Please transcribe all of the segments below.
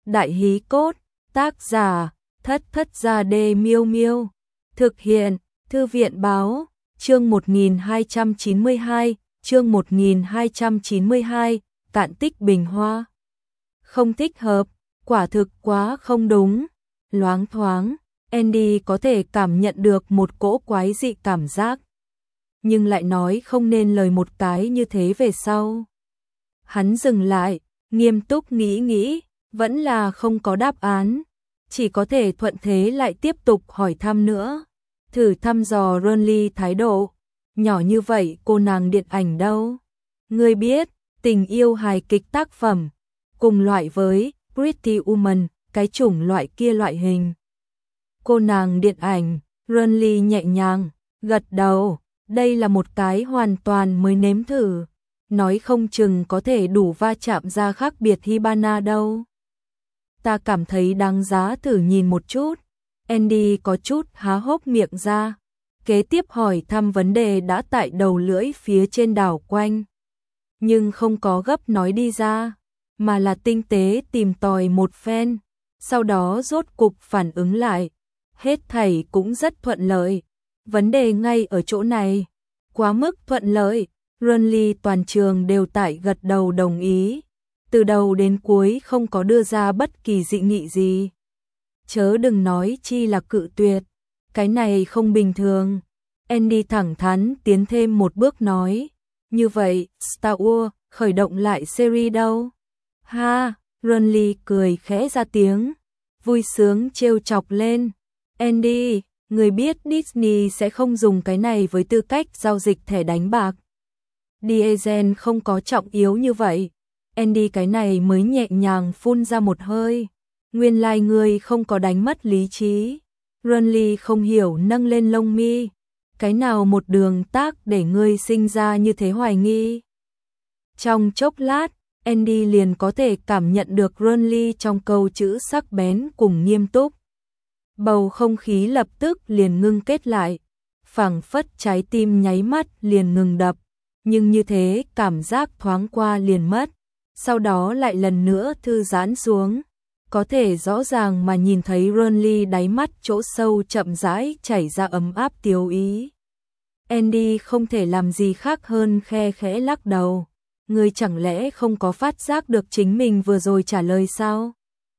Đại hí cốt, tác giả, Thất Thất Gia Đê Miêu Miêu. Thực hiện, Thư viện báo, chương 1292, chương 1292, cạn tích bình hoa. Không thích hợp, quả thực quá không đúng. Loáng thoáng, Andy có thể cảm nhận được một cỗ quái dị cảm giác, nhưng lại nói không nên lời một cái như thế về sau. Hắn dừng lại, nghiêm túc nghĩ, vẫn là không có đáp án, chỉ có thể thuận thế lại tiếp tục hỏi thăm nữa, thử thăm dò Ronly thái độ. Nhỏ như vậy cô nàng điện ảnh đâu? Ngươi biết, tình yêu hài kịch tác phẩm, cùng loại với Pretty Woman, cái chủng loại kia loại hình. Cô nàng điện ảnh, Ronly nhẹ nhàng, gật đầu, đây là một cái hoàn toàn mới nếm thử, nói không chừng có thể đủ va chạm ra khác biệt Hibana đâu. Ta cảm thấy đáng giá thử nhìn một chút. Andy có chút há hốc miệng ra, kế tiếp hỏi thăm vấn đề đã tại đầu lưỡi phía trên đảo quanh, nhưng không có gấp nói đi ra, mà là tinh tế tìm tòi một phen, sau đó rốt cục phản ứng lại, hết thảy cũng rất thuận lợi. Vấn đề ngay ở chỗ này, quá mức thuận lợi, Ronly toàn trường đều tại gật đầu đồng ý, từ đầu đến cuối không có đưa ra bất kỳ dị nghị gì. Chớ đừng nói chi là cự tuyệt, cái này không bình thường. Andy thẳng thắn tiến thêm một bước nói, như vậy Star Wars khởi động lại series đâu? Ha, Ronly cười khẽ ra tiếng, vui sướng trêu chọc lên. Andy, người biết Disney sẽ không dùng cái này với tư cách giao dịch thẻ đánh bạc. Diesel không có trọng yếu như vậy. Andy cái này mới nhẹ nhàng phun ra một hơi. Nguyên lai ngươi không có đánh mất lý trí. Ronly không hiểu nâng lên lông mi. Cái nào một đường tác để ngươi sinh ra như thế hoài nghi? Trong chốc lát, Andy liền có thể cảm nhận được Ronly trong câu chữ sắc bén cùng nghiêm túc. Bầu không khí lập tức liền ngưng kết lại, phảng phất trái tim nháy mắt liền ngừng đập, nhưng như thế cảm giác thoáng qua liền mất, sau đó lại lần nữa thư giãn xuống, có thể rõ ràng mà nhìn thấy Ronly đáy mắt chỗ sâu chậm rãi chảy ra ấm áp tiêu ý. Andy không thể làm gì khác hơn khe khẽ lắc đầu, ngươi chẳng lẽ không có phát giác được chính mình vừa rồi trả lời sao?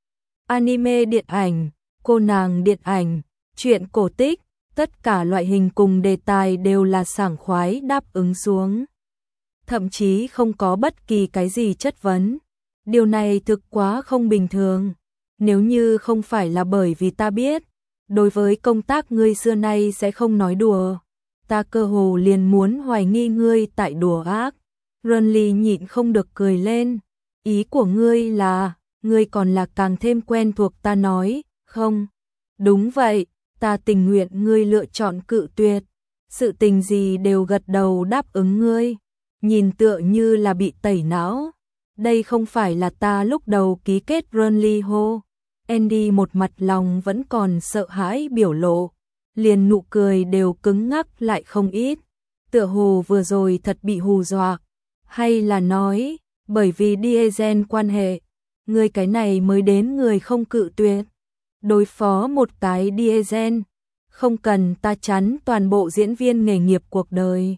Anime điện ảnh, cô nàng điện ảnh, truyện cổ tích, tất cả loại hình cùng đề tài đều là sảng khoái đáp ứng xuống. Thậm chí không có bất kỳ cái gì chất vấn. Điều này thực quá không bình thường. Nếu như không phải là bởi vì ta biết, đối với công tác ngươi xưa nay sẽ không nói đùa, ta cơ hồ liền muốn hoài nghi ngươi tại đùa ác. Ronly nhịn không được cười lên. Ý của ngươi là, ngươi còn là càng thêm quen thuộc ta nói, không? Đúng vậy, ta tình nguyện ngươi lựa chọn cự tuyệt. Sự tình gì đều gật đầu đáp ứng ngươi. Nhìn tựa như là bị tẩy não. Đây không phải là ta lúc đầu ký kết Ronly hô. Andy một mặt lòng vẫn còn sợ hãi biểu lộ, liền nụ cười đều cứng ngắc lại không ít. Tựa hồ vừa rồi thật bị hù dọa, hay là nói, bởi vì Diesel quan hệ, người cái này mới đến người không cự tuyệt. Đối phó một cái Diesel, không cần ta chắn toàn bộ diễn viên nghề nghiệp cuộc đời.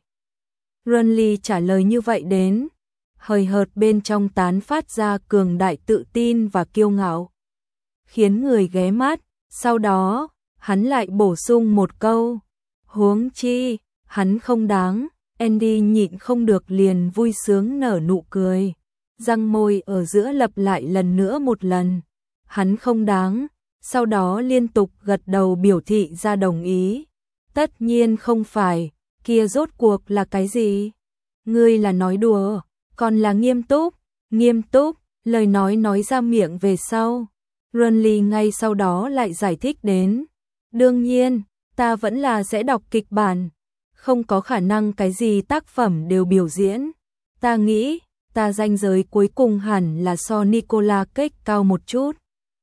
Ronly trả lời như vậy đến, hời hợt bên trong tán phát ra cường đại tự tin và kiêu ngạo, khiến người ghé mắt. Sau đó, hắn lại bổ sung một câu, huống chi, hắn không đáng. Andy nhịn không được liền vui sướng nở nụ cười, răng môi ở giữa lặp lại lần nữa một lần, hắn không đáng. Sau đó liên tục gật đầu biểu thị ra đồng ý. Tất nhiên không phải, kia rốt cuộc là cái gì? Ngươi là nói đùa, còn là nghiêm túc? Nghiêm túc, lời nói ra miệng về sau. Ronly ngay sau đó lại giải thích đến. Đương nhiên, ta vẫn là sẽ đọc kịch bản, không có khả năng cái gì tác phẩm đều biểu diễn. Ta nghĩ, ta ranh giới cuối cùng hẳn là so Nicolas Cage cao một chút.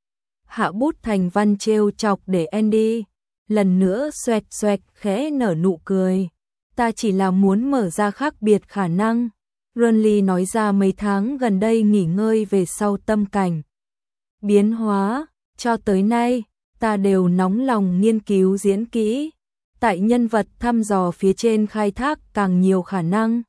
Hạ bút thành văn trêu chọc để Andy lần nữa xoẹt xoẹt khẽ nở nụ cười. Ta chỉ là muốn mở ra khác biệt khả năng. Ronly nói ra mấy tháng gần đây nghỉ ngơi về sau tâm cảnh. biến hóa, cho tới nay, ta đều nóng lòng nghiên cứu diễn kỹ, tại nhân vật thăm dò phía trên khai thác càng nhiều khả năng.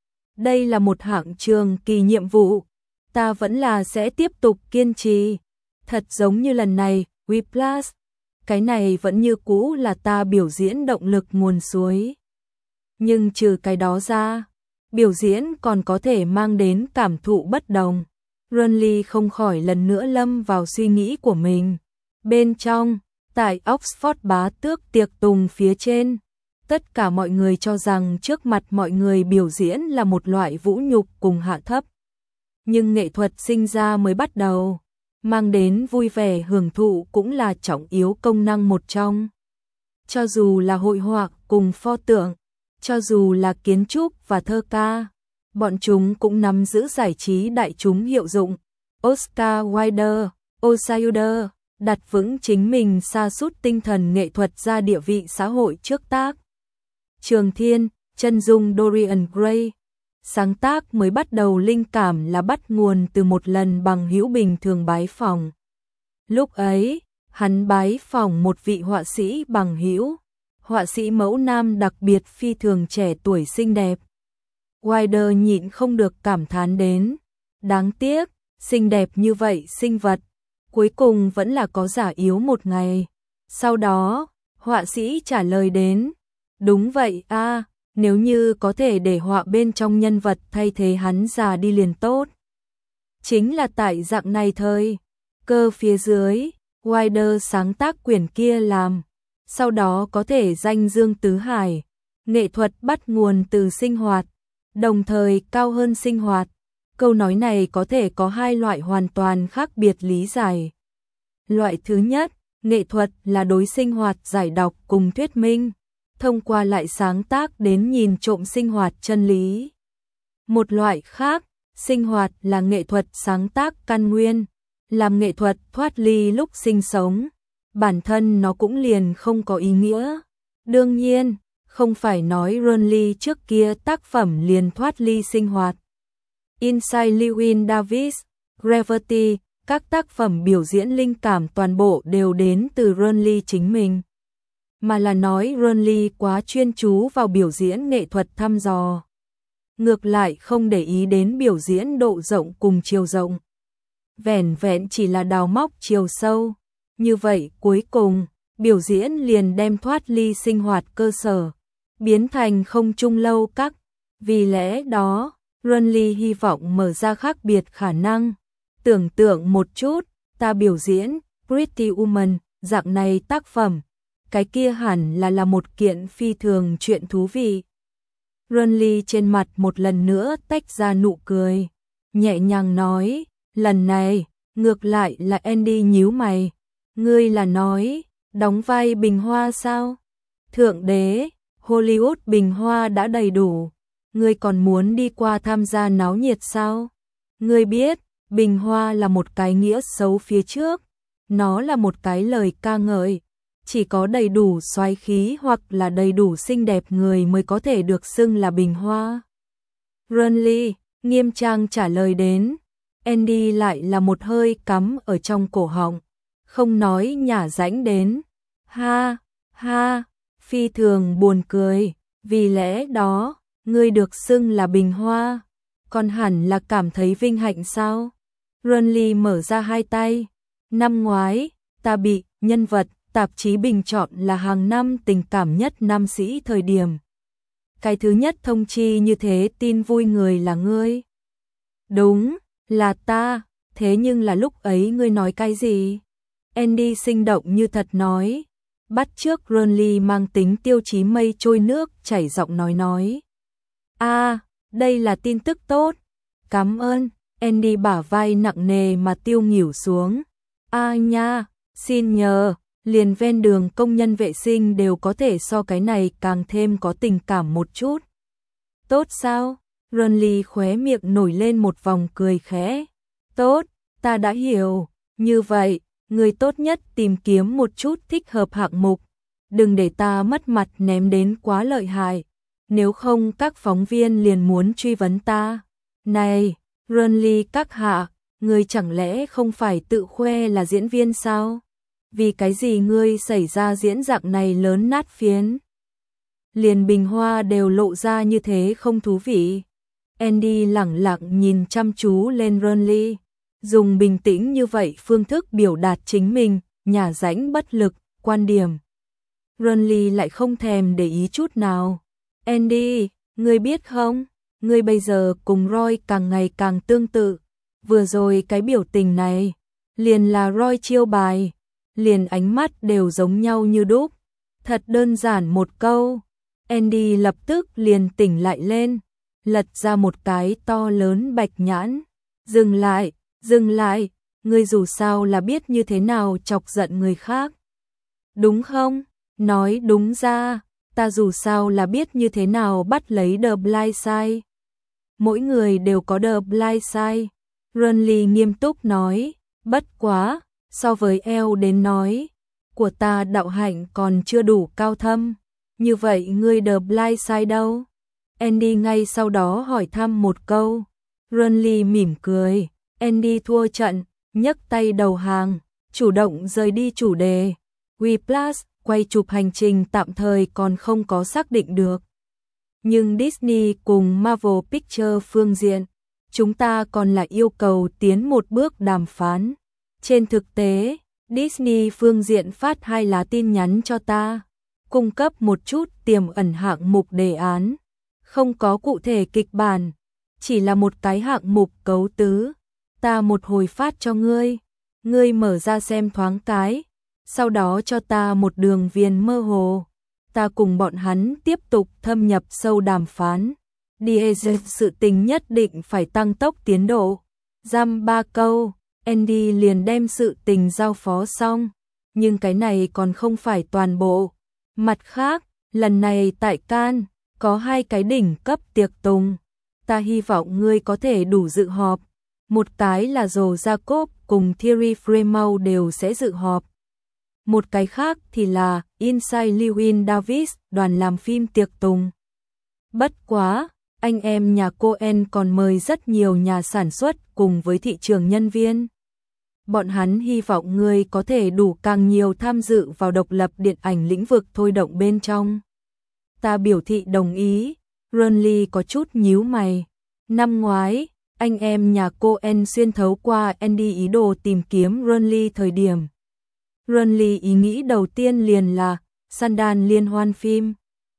Đây là một hạng trường kỳ nhiệm vụ, ta vẫn là sẽ tiếp tục kiên trì. Thật giống như lần này, Whiplash, cái này vẫn như cũ là ta biểu diễn động lực nguồn suối. Nhưng trừ cái đó ra, biểu diễn còn có thể mang đến cảm thụ bất đồng. Runley không khỏi lần nữa lâm vào suy nghĩ của mình. Bên trong, tại Oxford bá tước tiệc tùng phía trên, tất cả mọi người cho rằng trước mặt mọi người biểu diễn là một loại vũ nhục cùng hạ thấp. Nhưng nghệ thuật sinh ra mới bắt đầu, mang đến vui vẻ hưởng thụ cũng là trọng yếu công năng một trong. Cho dù là hội họa cùng pho tượng, cho dù là kiến trúc và thơ ca, bọn chúng cũng nắm giữ giải trí đại chúng hiệu dụng. Oscar Wilde, Osayuder, đặt vững chính mình sa sút tinh thần nghệ thuật ra địa vị xã hội trước tác. Trường Thiên, chân dung Dorian Gray, sáng tác mới bắt đầu linh cảm là bắt nguồn từ một lần bằng hữu bình thường bái phỏng. Lúc ấy, hắn bái phỏng một vị họa sĩ bằng hữu, họa sĩ mẫu nam đặc biệt phi thường trẻ tuổi xinh đẹp. Wilde nhịn không được cảm thán đến, đáng tiếc, xinh đẹp như vậy sinh vật, cuối cùng vẫn là có già yếu một ngày. Sau đó, họa sĩ trả lời đến, đúng vậy a, nếu như có thể để họa bên trong nhân vật thay thế hắn già đi liền tốt. Chính là tại dạng này thời, cơ phía dưới, Wilde sáng tác quyển kia làm, sau đó có thể danh dương tứ hải, nghệ thuật bắt nguồn từ sinh hoạt, đồng thời cao hơn sinh hoạt. Câu nói này có thể có hai loại hoàn toàn khác biệt lý giải. Loại thứ nhất, nghệ thuật là đối sinh hoạt giải đọc cùng thuyết minh, thông qua lại sáng tác đến nhìn trộm sinh hoạt chân lý. Một loại khác, sinh hoạt là nghệ thuật sáng tác căn nguyên, làm nghệ thuật thoát ly lúc sinh sống, bản thân nó cũng liền không có ý nghĩa. Đương nhiên, không phải nói Runley trước kia tác phẩm liền thoát ly sinh hoạt. Inside Llewyn Davis, Gravity, các tác phẩm biểu diễn linh cảm toàn bộ đều đến từ Runley chính mình, mà là nói Runley quá chuyên chú vào biểu diễn nghệ thuật thăm dò, ngược lại không để ý đến biểu diễn độ rộng cùng chiều rộng, vẻn vẹn chỉ là đào móc chiều sâu. Như vậy cuối cùng, biểu diễn liền đem thoát ly sinh hoạt cơ sở, biến thành không trung lâu các. Vì lẽ đó, Runley hy vọng mở ra khác biệt khả năng. Tưởng tượng một chút, ta biểu diễn Pretty Woman, dạng này tác phẩm, cái kia hẳn là một kiện phi thường chuyện thú vị. Runley trên mặt một lần nữa tách ra nụ cười, nhẹ nhàng nói, lần này, ngược lại là Andy nhíu mày. Ngươi là nói, đóng vai bình hoa sao? Thượng đế, Hollywood bình hoa đã đầy đủ, ngươi còn muốn đi qua tham gia náo nhiệt sao? Ngươi biết, bình hoa là một cái nghĩa xấu phía trước, nó là một cái lời ca ngợi, chỉ có đầy đủ soái khí hoặc là đầy đủ xinh đẹp người mới có thể được xưng là bình hoa. Runley, nghiêm trang trả lời đến, Andy lại là một hơi cắm ở trong cổ họng, không nói nhả rãnh đến, ha, ha, phi thường buồn cười, vì lẽ đó, ngươi được xưng là bình hoa, còn hẳn là cảm thấy vinh hạnh sao? Runley mở ra hai tay, năm ngoái, ta bị nhân vật tạp chí bình chọn là hàng năm tình cảm nhất nam sĩ thời điểm. Cái thứ nhất thông chi như thế tin vui người là ngươi. Đúng, là ta, thế nhưng là lúc ấy ngươi nói cái gì? Andy sinh động như thật nói, bắt chước Runley mang tính tiêu chí mây trôi nước chảy giọng nói. Đây là tin tức tốt, cảm ơn. Andy bả vai nặng nề mà tiêu nghỉu xuống. Nha, xin nhờ, liền ven đường công nhân vệ sinh đều có thể so cái này càng thêm có tình cảm một chút. Tốt sao? Runley khóe miệng nổi lên một vòng cười khẽ. Tốt, ta đã hiểu, như vậy, người tốt nhất tìm kiếm một chút thích hợp hạng mục, đừng để ta mất mặt ném đến quá lợi hại, nếu không các phóng viên liền muốn truy vấn ta. Này, Runley các hạ, ngươi chẳng lẽ không phải tự khoe là diễn viên sao? Vì cái gì ngươi xảy ra diễn dạng này lớn nát phiến? Liền bình hoa đều lộ ra như thế không thú vị. Andy lẳng lặng nhìn chăm chú lên Ronly, dùng bình tĩnh như vậy phương thức biểu đạt chính mình, nhả rãnh bất lực, quan điểm. Ronly lại không thèm để ý chút nào. Andy, ngươi biết không, ngươi bây giờ cùng Roy càng ngày càng tương tự. Vừa rồi cái biểu tình này, liền là Roy chiêu bài, liền ánh mắt đều giống nhau như đúc. Thật đơn giản một câu. Andy lập tức liền tỉnh lại lên, lật ra một cái to lớn bạch nhãn. Dừng lại, ngươi dù sao là biết như thế nào chọc giận người khác. Đúng không? Nói đúng ra, ta dù sao là biết như thế nào bắt lấy The Blind Side. Mỗi người đều có The Blind Side. Ronly nghiêm túc nói, bất quá, so với eo đến nói, của ta đạo hạnh còn chưa đủ cao thâm. Như vậy ngươi The Blind Side đâu? Andy ngay sau đó hỏi thăm một câu. Ronly mỉm cười. Andy thua trận, nhấc tay đầu hàng, chủ động rời đi chủ đề. Whiplash, quay chụp hành trình tạm thời còn không có xác định được. Nhưng Disney cùng Marvel Pictures phương diện, chúng ta còn lại yêu cầu tiến một bước đàm phán. Trên thực tế, Disney phương diện phát 2 lá tin nhắn cho ta, cung cấp một chút tiềm ẩn hạng mục đề án. Không có cụ thể kịch bản, chỉ là một cái hạng mục cấu tứ. Ta một hồi phát cho ngươi, ngươi mở ra xem thoáng cái, sau đó cho ta một đường viền mơ hồ. Ta cùng bọn hắn tiếp tục thâm nhập sâu đàm phán. Diesel sự tình nhất định phải tăng tốc tiến độ. Dăm 3 câu, Andy liền đem sự tình giao phó xong. Nhưng cái này còn không phải toàn bộ. Mặt khác, lần này tại Cannes, có 2 cái đỉnh cấp tiệc tùng. Ta hy vọng ngươi có thể đủ dự họp. Một cái là Joe Jacob cùng Thierry Frémaux đều sẽ dự họp. Một cái khác thì là Inside Llewyn Davis, đoàn làm phim tiệc tùng. Bất quá, anh em nhà Coen còn mời rất nhiều nhà sản xuất cùng với thị trường nhân viên. Bọn hắn hy vọng ngươi có thể đủ càng nhiều tham dự vào độc lập điện ảnh lĩnh vực thôi động bên trong. Ta biểu thị đồng ý. Ronly có chút nhíu mày. Năm ngoái, anh em nhà Coen xuyên thấu qua Andy ý đồ tìm kiếm Ronly thời điểm. Ronly ý nghĩ đầu tiên liền là Sundance liên hoan phim.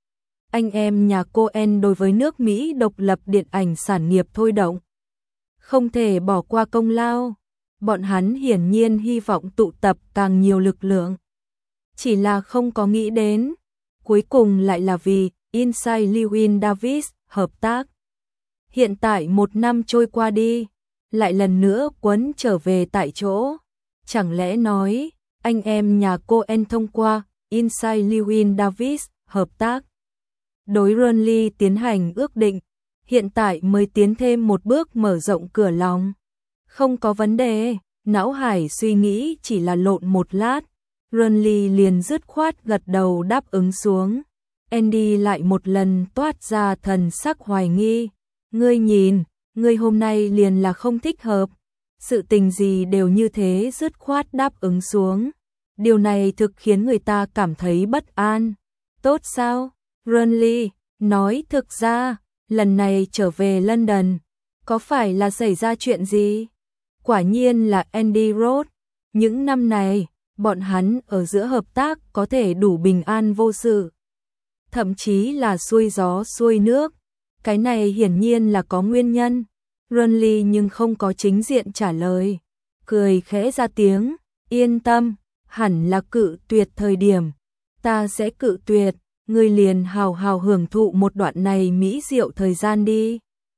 Anh em nhà Coen đối với nước Mỹ độc lập điện ảnh sản nghiệp thôi động, không thể bỏ qua công lao. Bọn hắn hiển nhiên hy vọng tụ tập càng nhiều lực lượng. Chỉ là không có nghĩ đến, cuối cùng lại là vì Inside Llewyn Davis hợp tác. Hiện tại 1 năm trôi qua đi, lại lần nữa quấn trở về tại chỗ. Chẳng lẽ nói, anh em nhà Coen thông qua Inside Llewyn Davis hợp tác đối Ronly tiến hành ước định, hiện tại mới tiến thêm một bước mở rộng cửa lòng. Không có vấn đề, não hải suy nghĩ chỉ là lộn một lát, Ronly liền dứt khoát gật đầu đáp ứng xuống. Andy lại một lần toát ra thần sắc hoài nghi. Ngươi nhìn, ngươi hôm nay liền là không thích hợp. Sự tình gì đều như thế dứt khoát đáp ứng xuống. Điều này thực khiến người ta cảm thấy bất an. Tốt sao? Ronly nói thực ra, lần này trở về London, có phải là xảy ra chuyện gì? Quả nhiên là Andy Roth. Những năm này, bọn hắn ở giữa hợp tác có thể đủ bình an vô sự. Thậm chí là xuôi gió xuôi nước. Cái này hiển nhiên là có nguyên nhân. Ronly nhưng không có chính diện trả lời. Cười khẽ ra tiếng, yên tâm, hẳn là cự tuyệt thời điểm. Ta sẽ cự tuyệt, ngươi liền hào hào hưởng thụ một đoạn này mỹ diệu thời gian đi.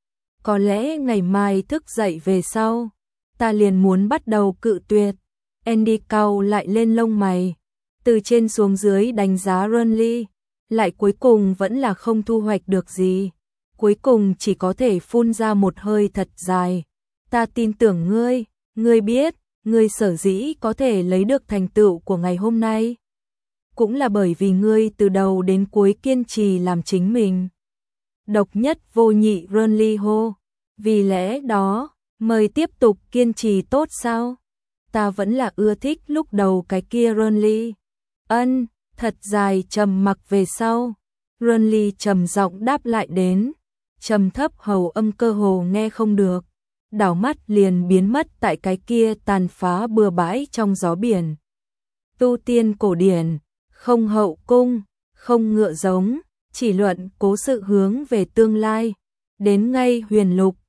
Có lẽ ngày mai thức dậy về sau, ta liền muốn bắt đầu cự tuyệt. Andy cau lại lên lông mày, từ trên xuống dưới đánh giá Ronly, lại cuối cùng vẫn là không thu hoạch được gì. Cuối cùng chỉ có thể phun ra một hơi thật dài. Ta tin tưởng ngươi, ngươi biết, ngươi sở dĩ có thể lấy được thành tựu của ngày hôm nay. Cũng là bởi vì ngươi từ đầu đến cuối kiên trì làm chính mình. Độc nhất vô nhị Ronly hô. Vì lẽ đó, Mời tiếp tục kiên trì tốt sao? Ta vẫn là ưa thích lúc đầu cái kia Renly. Ân, thật dài trầm mặc về sau. Renly trầm giọng đáp lại đến, trầm thấp hầu âm cơ hồ nghe không được. Đảo mắt liền biến mất tại cái kia tàn phá bừa bãi trong gió biển. Tu tiên cổ điển, không hậu cung, không ngựa giống, chỉ luận cố sự hướng về tương lai. Đến ngay huyền lục,